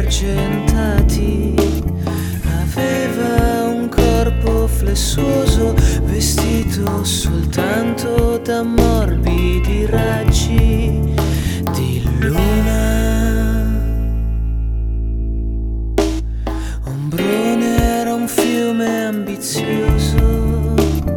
argentati. Aveva un corpo flessuoso, vestito soltanto da morbidi raggi di luna. Ombrone era un fiume ambizioso,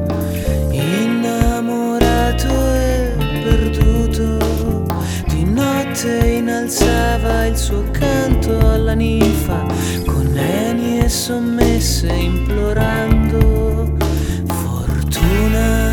innamorato e perduto. Di notte innalzava il suo canto alla ninfa, con nenie sommesse implorando fortuna.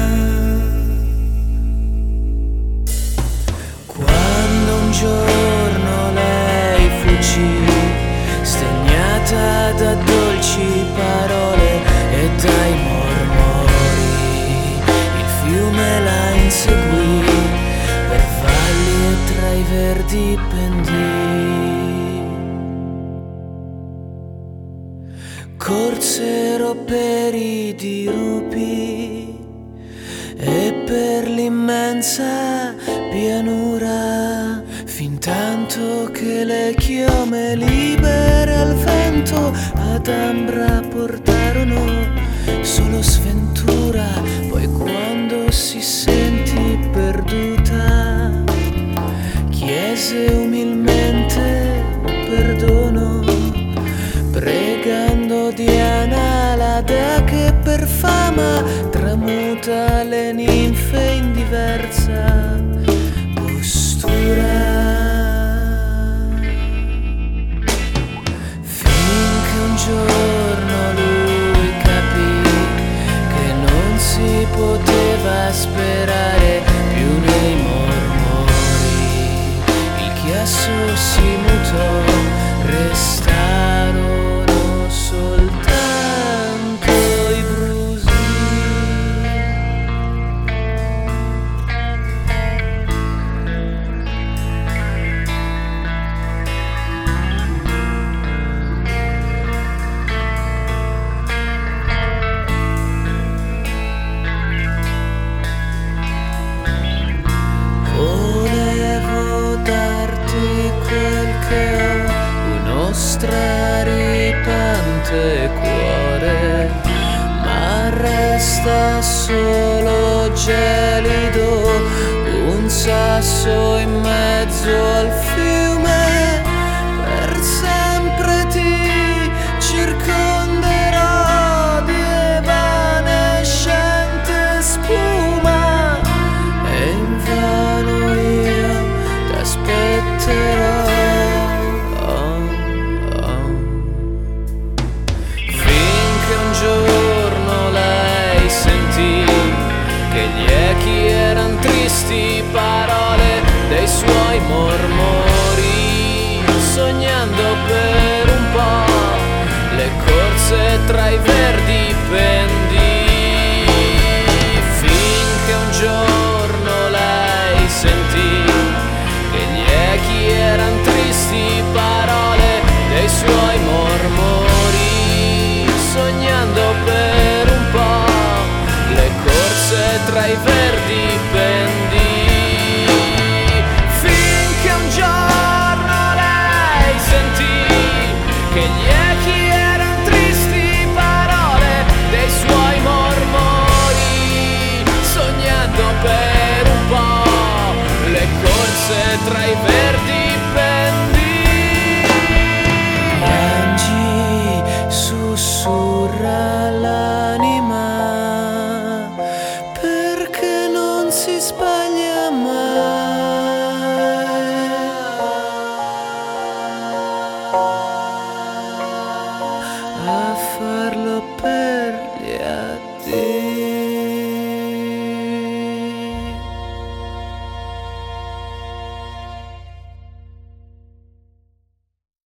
Quando un giorno lei fuggì, stegnata da dolci parole e dai mormori, il fiume la inseguì per valli e tra i verdi pendii. Corsero per i dirupi e per l'immensa pianura, fintanto che le chiome libere al vento ad Ambra portarono solo sventura. Poi quando si sentì perduta, chiese umilmente perdono, pregando Diana, la dea che per fama tramuta le ninfe in diversa postura. Finché un giorno lui capì che non si poteva sperare più nei mormori, il chiasso si mutò, restarono soltanto i brusi. Volevo darti quel che ho, uno straripante cuore, ma resta solo gelido, un sasso in mezzo al fiume.